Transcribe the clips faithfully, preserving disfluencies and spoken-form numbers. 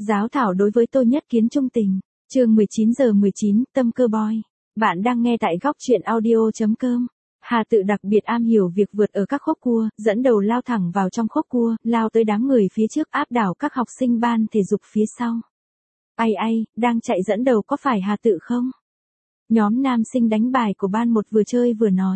Giáo thảo đối với Tô Nhất Kiến trung tình. Chương mười chín giờ mười chín, Tâm Cơ Boy. Bạn đang nghe tại góc truyện audio chấm com. Hà Tự đặc biệt am hiểu việc vượt ở các khúc cua, dẫn đầu lao thẳng vào trong khúc cua, lao tới đám người phía trước áp đảo các học sinh ban thể dục phía sau. Ai ai, đang chạy dẫn đầu có phải Hà Tự không? Nhóm nam sinh đánh bài của ban một vừa chơi vừa nói.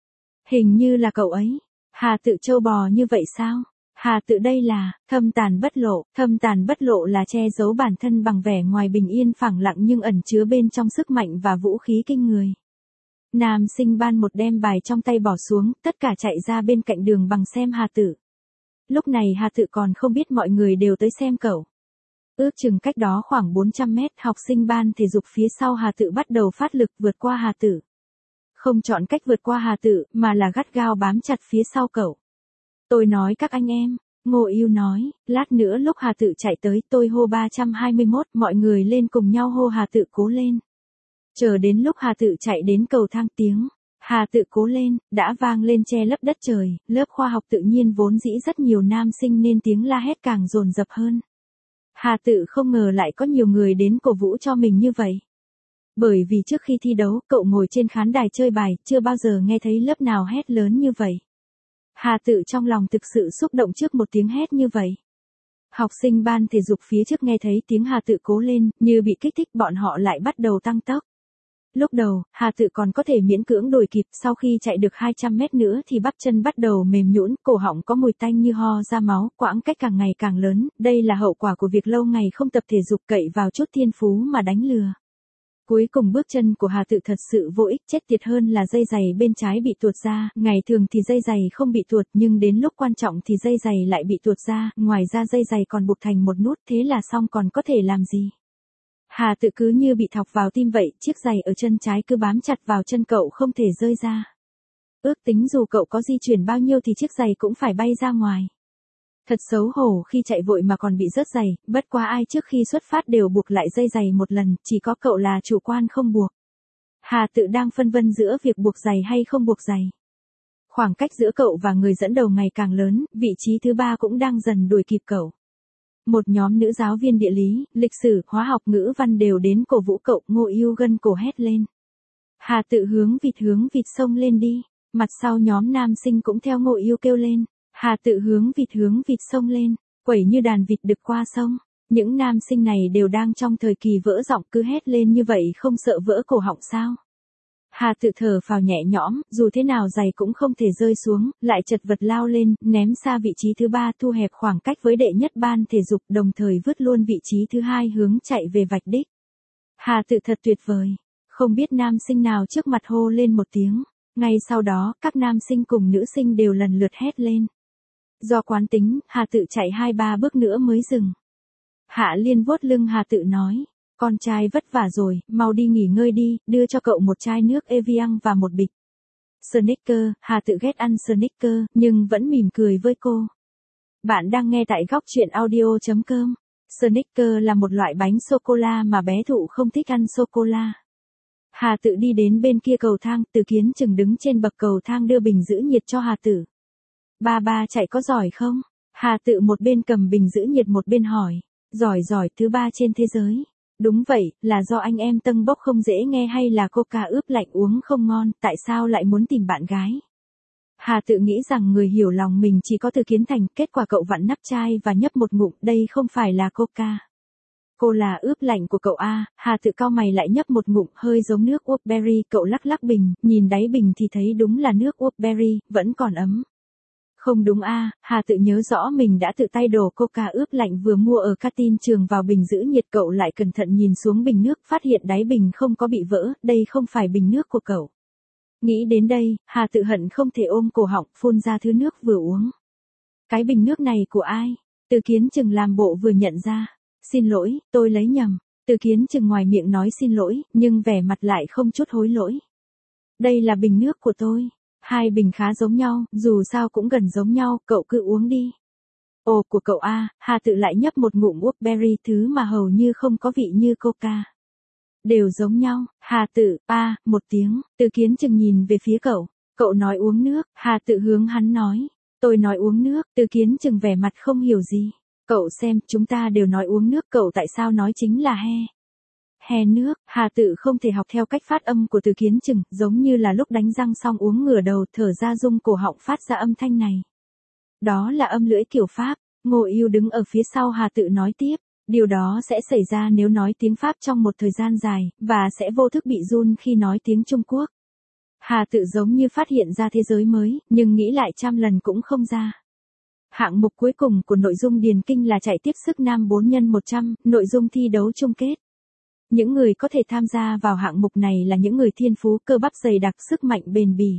Hình như là cậu ấy. Hà Tự trâu bò như vậy sao? Hà Tự đây là, thâm tàn bất lộ, thâm tàn bất lộ là che giấu bản thân bằng vẻ ngoài bình yên phẳng lặng nhưng ẩn chứa bên trong sức mạnh và vũ khí kinh người. Nam sinh ban một đem bài trong tay bỏ xuống, tất cả chạy ra bên cạnh đường bằng xem Hà Tự. Lúc này Hà Tự còn không biết mọi người đều tới xem cậu. Ước chừng cách đó khoảng bốn trăm mét, học sinh ban thể dục phía sau Hà Tự bắt đầu phát lực vượt qua Hà Tự. Không chọn cách vượt qua Hà Tự, mà là gắt gao bám chặt phía sau cậu. Tôi nói các anh em, Ngô Yêu nói, lát nữa lúc Hà Tự chạy tới tôi hô ba trăm hai mươi mốt, mọi người lên cùng nhau hô Hà Tự cố lên. Chờ đến lúc Hà Tự chạy đến cầu thang tiếng, Hà Tự cố lên, đã vang lên che lấp đất trời, lớp khoa học tự nhiên vốn dĩ rất nhiều nam sinh nên tiếng la hét càng dồn dập hơn. Hà Tự không ngờ lại có nhiều người đến cổ vũ cho mình như vậy. Bởi vì trước khi thi đấu, cậu ngồi trên khán đài chơi bài, chưa bao giờ nghe thấy lớp nào hét lớn như vậy. Hà Tự trong lòng thực sự xúc động trước một tiếng hét như vậy. Học sinh ban thể dục phía trước nghe thấy tiếng Hà Tự cố lên, như bị kích thích bọn họ lại bắt đầu tăng tốc. Lúc đầu, Hà Tự còn có thể miễn cưỡng đuổi kịp, sau khi chạy được hai trăm mét nữa thì bắp chân bắt đầu mềm nhũn, cổ họng có mùi tanh như ho ra máu, quãng cách càng ngày càng lớn, đây là hậu quả của việc lâu ngày không tập thể dục cậy vào chút thiên phú mà đánh lừa. Cuối cùng bước chân của Hà Tự thật sự vô ích, chết tiệt hơn là dây giày bên trái bị tuột ra, ngày thường thì dây giày không bị tuột nhưng đến lúc quan trọng thì dây giày lại bị tuột ra, ngoài ra dây giày còn buộc thành một nút, thế là xong còn có thể làm gì. Hà Tự cứ như bị thọc vào tim vậy, chiếc giày ở chân trái cứ bám chặt vào chân cậu không thể rơi ra. Ước tính dù cậu có di chuyển bao nhiêu thì chiếc giày cũng phải bay ra ngoài. Thật xấu hổ khi chạy vội mà còn bị rớt giày, bất quá ai trước khi xuất phát đều buộc lại dây giày một lần, chỉ có cậu là chủ quan không buộc. Hà Tự đang phân vân giữa việc buộc giày hay không buộc giày. Khoảng cách giữa cậu và người dẫn đầu ngày càng lớn, vị trí thứ ba cũng đang dần đuổi kịp cậu. Một nhóm nữ giáo viên địa lý, lịch sử, hóa học, ngữ văn đều đến cổ vũ cậu, Ngô Yêu gân cổ hét lên. Hà Tự hướng vịt hướng vịt xông lên đi, mặt sau nhóm nam sinh cũng theo Ngô Yêu kêu lên. Hà Tự hướng vịt hướng vịt xông lên, quẩy như đàn vịt đực qua sông. Những nam sinh này đều đang trong thời kỳ vỡ giọng, cứ hét lên như vậy không sợ vỡ cổ họng sao. Hà Tự thở phào nhẹ nhõm, dù thế nào giày cũng không thể rơi xuống, lại chật vật lao lên, ném xa vị trí thứ ba, thu hẹp khoảng cách với đệ nhất ban thể dục, đồng thời vứt luôn vị trí thứ hai hướng chạy về vạch đích. Hà Tự thật tuyệt vời, không biết nam sinh nào trước mặt hô lên một tiếng, ngay sau đó, các nam sinh cùng nữ sinh đều lần lượt hét lên. Do quán tính, Hà Tự chạy hai ba bước nữa mới dừng. Hạ Liên vuốt lưng Hà Tự nói, con trai vất vả rồi, mau đi nghỉ ngơi đi, đưa cho cậu một chai nước Evian và một bịch Snickers. Hà Tự ghét ăn Snickers, nhưng vẫn mỉm cười với cô. Bạn đang nghe tại góc truyện audio chấm com. Snickers là một loại bánh sô-cô-la mà bé Thụ không thích ăn sô-cô-la. Hà Tự đi đến bên kia cầu thang, Từ Kiến Chừng đứng trên bậc cầu thang đưa bình giữ nhiệt cho Hà Tự. Ba ba chạy có giỏi không? Hà Tự một bên cầm bình giữ nhiệt một bên hỏi. Giỏi giỏi thứ ba trên thế giới. Đúng vậy, là do anh em tâng bốc không dễ nghe hay là coca ướp lạnh uống không ngon, tại sao lại muốn tìm bạn gái? Hà Tự nghĩ rằng người hiểu lòng mình chỉ có Từ Kiến Thành, kết quả cậu vặn nắp chai và nhấp một ngụm, đây không phải là coca. Cô là ướp lạnh của cậu a. Hà Tự cau mày lại nhấp một ngụm, hơi giống nước uống berry, cậu lắc lắc bình, nhìn đáy bình thì thấy đúng là nước uống berry, vẫn còn ấm. Không đúng a. À, Hà Tự nhớ rõ mình đã tự tay đổ coca ướp lạnh vừa mua ở canteen trường vào bình giữ nhiệt, cậu lại cẩn thận nhìn xuống bình nước, phát hiện đáy bình không có bị vỡ, đây không phải bình nước của cậu. Nghĩ đến đây, Hà Tự hận không thể ôm cổ họng, phun ra thứ nước vừa uống. Cái bình nước này của ai? Từ Kiến Chừng làm bộ vừa nhận ra. Xin lỗi, tôi lấy nhầm. Từ Kiến Chừng ngoài miệng nói xin lỗi, nhưng vẻ mặt lại không chút hối lỗi. Đây là bình nước của tôi. Hai bình khá giống nhau, dù sao cũng gần giống nhau, cậu cứ uống đi. Ồ, của cậu a. Hà Tự lại nhấp một ngụm uống berry, thứ mà hầu như không có vị như coca. Đều giống nhau. Hà Tự, a, một tiếng. Từ Kiến Chừng nhìn về phía cậu. Cậu nói uống nước. Hà Tự hướng hắn nói. Tôi nói uống nước. Từ Kiến Chừng vẻ mặt không hiểu gì. Cậu xem, chúng ta đều nói uống nước, cậu tại sao nói chính là he? He nước. Hà Tự không thể học theo cách phát âm của Từ Kiến Chừng, giống như là lúc đánh răng xong uống ngửa đầu thở ra rung cổ họng phát ra âm thanh này. Đó là âm lưỡi kiểu Pháp. Ngô Ưu đứng ở phía sau Hà Tự nói tiếp. Điều đó sẽ xảy ra nếu nói tiếng Pháp trong một thời gian dài, và sẽ vô thức bị run khi nói tiếng Trung Quốc. Hà Tự giống như phát hiện ra thế giới mới, nhưng nghĩ lại trăm lần cũng không ra. Hạng mục cuối cùng của nội dung điền kinh là chạy tiếp sức nam bốn nhân một trăm, nội dung thi đấu chung kết. Những người có thể tham gia vào hạng mục này là những người thiên phú cơ bắp dày đặc sức mạnh bền bỉ.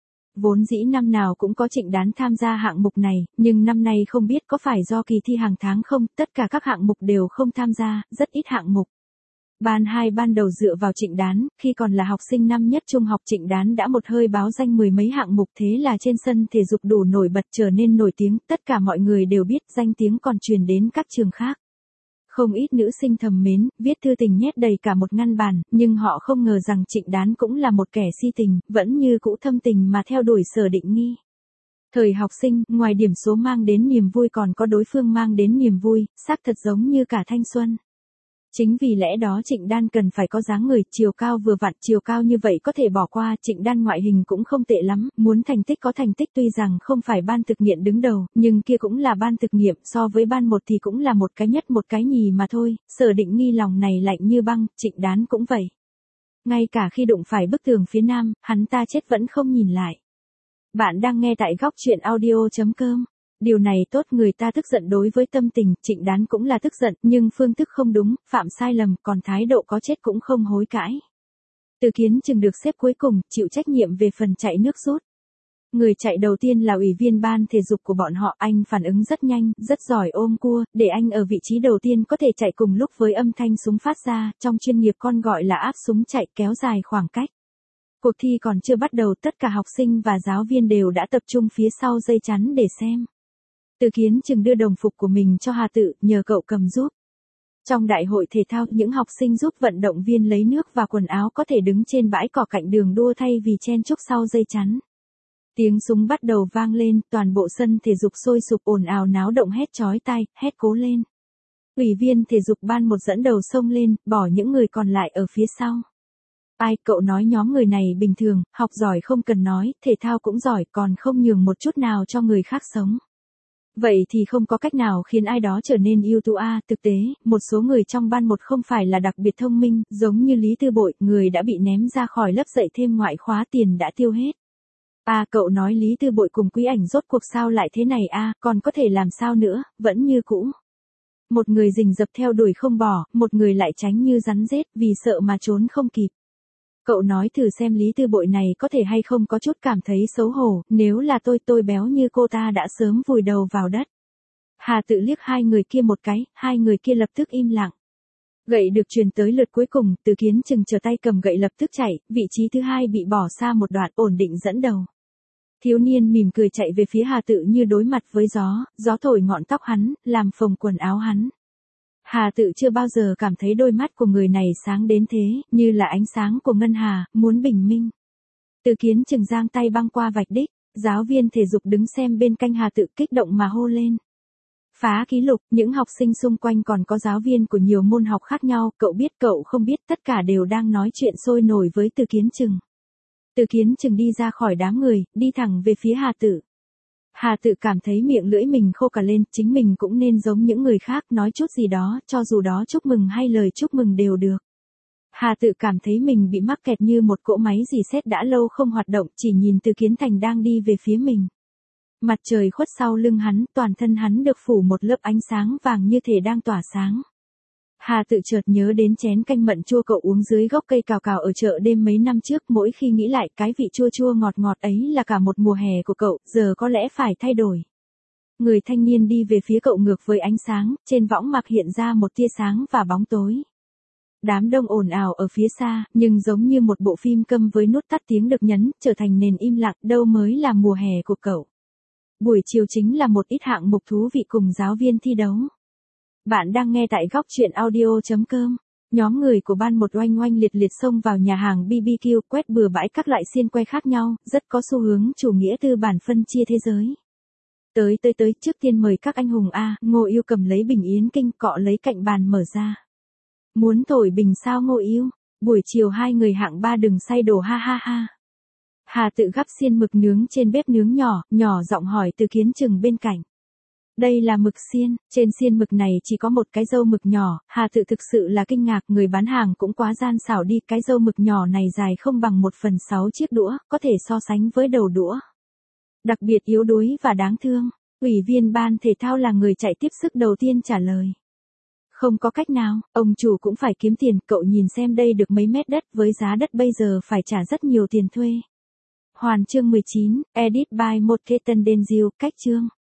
Vốn dĩ năm nào cũng có Trịnh Đán tham gia hạng mục này, nhưng năm nay không biết có phải do kỳ thi hàng tháng không, tất cả các hạng mục đều không tham gia, rất ít hạng mục. Ban hai ban đầu dựa vào Trịnh Đán, khi còn là học sinh năm nhất trung học Trịnh Đán đã một hơi báo danh mười mấy hạng mục, thế là trên sân thể dục đủ nổi bật trở nên nổi tiếng, tất cả mọi người đều biết, danh tiếng còn truyền đến các trường khác. Không ít nữ sinh thầm mến, viết thư tình nhét đầy cả một ngăn bàn, nhưng họ không ngờ rằng Trịnh Đán cũng là một kẻ si tình, vẫn như cũ thâm tình mà theo đuổi Sở Định Nghi. Thời học sinh, ngoài điểm số mang đến niềm vui còn có đối phương mang đến niềm vui, xác thật giống như cả thanh xuân. Chính vì lẽ đó Trịnh Đan cần phải có dáng người, chiều cao vừa vặn, chiều cao như vậy có thể bỏ qua, Trịnh Đan ngoại hình cũng không tệ lắm, muốn thành tích có thành tích, tuy rằng không phải ban thực nghiệm đứng đầu, nhưng kia cũng là ban thực nghiệm, so với ban một thì cũng là một cái nhất một cái nhì mà thôi. Sở Định Nghi lòng này lạnh như băng, Trịnh Đán cũng vậy. Ngay cả khi đụng phải bức tường phía nam, hắn ta chết vẫn không nhìn lại. Bạn đang nghe tại góc truyện audio chấm com. Điều này tốt, người ta tức giận đối với tâm tình, Trịnh Đán cũng là tức giận, nhưng phương thức không đúng, phạm sai lầm, còn thái độ có chết cũng không hối cãi. Từ Kiến Chừng được xếp cuối cùng, chịu trách nhiệm về phần chạy nước rút. Người chạy đầu tiên là ủy viên ban thể dục của bọn họ, anh phản ứng rất nhanh, rất giỏi ôm cua, để anh ở vị trí đầu tiên có thể chạy cùng lúc với âm thanh súng phát ra, trong chuyên nghiệp con gọi là áp súng chạy, kéo dài khoảng cách. Cuộc thi còn chưa bắt đầu, tất cả học sinh và giáo viên đều đã tập trung phía sau dây chắn để xem. Từ Kiến Chừng đưa đồng phục của mình cho Hà Tự, nhờ cậu cầm giúp. Trong đại hội thể thao, những học sinh giúp vận động viên lấy nước và quần áo có thể đứng trên bãi cỏ cạnh đường đua thay vì chen chúc sau dây chắn. Tiếng súng bắt đầu vang lên, toàn bộ sân thể dục sôi sục ồn ào náo động, hét chói tai, hét cố lên. Ủy viên thể dục ban một dẫn đầu xông lên, bỏ những người còn lại ở phía sau. Ai, cậu nói nhóm người này bình thường, học giỏi không cần nói, thể thao cũng giỏi, còn không nhường một chút nào cho người khác sống. Vậy thì không có cách nào khiến ai đó trở nên ưu tú a. Thực tế, một số người trong ban một không phải là đặc biệt thông minh, giống như Lý Tư Bội, người đã bị ném ra khỏi lớp dạy thêm ngoại khóa, tiền đã tiêu hết. À, cậu nói Lý Tư Bội cùng Quý Ảnh rốt cuộc sao lại thế này a, còn có thể làm sao nữa, vẫn như cũ. Một người rình rập theo đuổi không bỏ, một người lại tránh như rắn rết vì sợ mà trốn không kịp. Cậu nói thử xem Lý Tư Bội này có thể hay không có chút cảm thấy xấu hổ, nếu là tôi tôi béo như cô ta đã sớm vùi đầu vào đất. Hà Tự liếc hai người kia một cái, hai người kia lập tức im lặng. Gậy được truyền tới lượt cuối cùng, Từ Kiến Chừng trở tay cầm gậy lập tức chạy, vị trí thứ hai bị bỏ xa một đoạn, ổn định dẫn đầu. Thiếu niên mỉm cười chạy về phía Hà Tự như đối mặt với gió, gió thổi ngọn tóc hắn, làm phồng quần áo hắn. Hà Tự chưa bao giờ cảm thấy đôi mắt của người này sáng đến thế, như là ánh sáng của ngân hà, muốn bình minh. Từ Kiến Chừng giang tay băng qua vạch đích, giáo viên thể dục đứng xem bên cạnh Hà Tự kích động mà hô lên. Phá kỷ lục, những học sinh xung quanh còn có giáo viên của nhiều môn học khác nhau, cậu biết cậu không biết, tất cả đều đang nói chuyện sôi nổi với Từ Kiến Chừng. Từ Kiến Chừng đi ra khỏi đám người, đi thẳng về phía Hà Tự. Hà Tự cảm thấy miệng lưỡi mình khô cả lên, chính mình cũng nên giống những người khác, nói chút gì đó, cho dù đó chúc mừng hay lời chúc mừng đều được. Hà Tự cảm thấy mình bị mắc kẹt như một cỗ máy rỉ sét đã lâu không hoạt động, chỉ nhìn Từ Kiến Thành đang đi về phía mình. Mặt trời khuất sau lưng hắn, toàn thân hắn được phủ một lớp ánh sáng vàng như thể đang tỏa sáng. Hà Tự chợt nhớ đến chén canh mận chua cậu uống dưới gốc cây cào cào ở chợ đêm mấy năm trước, mỗi khi nghĩ lại cái vị chua chua ngọt ngọt ấy là cả một mùa hè của cậu, giờ có lẽ phải thay đổi. Người thanh niên đi về phía cậu ngược với ánh sáng, trên võng mạc hiện ra một tia sáng và bóng tối. Đám đông ồn ào ở phía xa, nhưng giống như một bộ phim câm với nút tắt tiếng được nhấn, trở thành nền im lặng, đâu mới là mùa hè của cậu. Buổi chiều chính là một ít hạng mục thú vị cùng giáo viên thi đấu. Bạn đang nghe tại góc truyện audio chấm com. Nhóm người của ban một oanh oanh liệt liệt xông vào nhà hàng bê bê kiu, quét bừa bãi các loại xiên que khác nhau, rất có xu hướng chủ nghĩa tư bản phân chia thế giới. Tới tới tới, trước tiên mời các anh hùng a, Ngô Yêu cầm lấy bình yến kinh cọ lấy cạnh bàn mở ra. Muốn thổi bình sao Ngô Yêu? Buổi chiều hai người hạng ba đừng say đồ ha ha ha. Hà Tự gắp xiên mực nướng trên bếp nướng nhỏ, nhỏ giọng hỏi Từ Kiến Trừng bên cạnh. Đây là mực xiên, trên xiên mực này chỉ có một cái dâu mực nhỏ, Hà Tự thực sự là kinh ngạc, người bán hàng cũng quá gian xảo đi, cái dâu mực nhỏ này dài không bằng một phần sáu chiếc đũa, có thể so sánh với đầu đũa. Đặc biệt yếu đuối và đáng thương, ủy viên ban thể thao là người chạy tiếp sức đầu tiên trả lời. Không có cách nào, ông chủ cũng phải kiếm tiền, cậu nhìn xem đây được mấy mét đất, với giá đất bây giờ phải trả rất nhiều tiền thuê. Hoàn chương mười chín, edit by một Ketan Denzel, cách chương.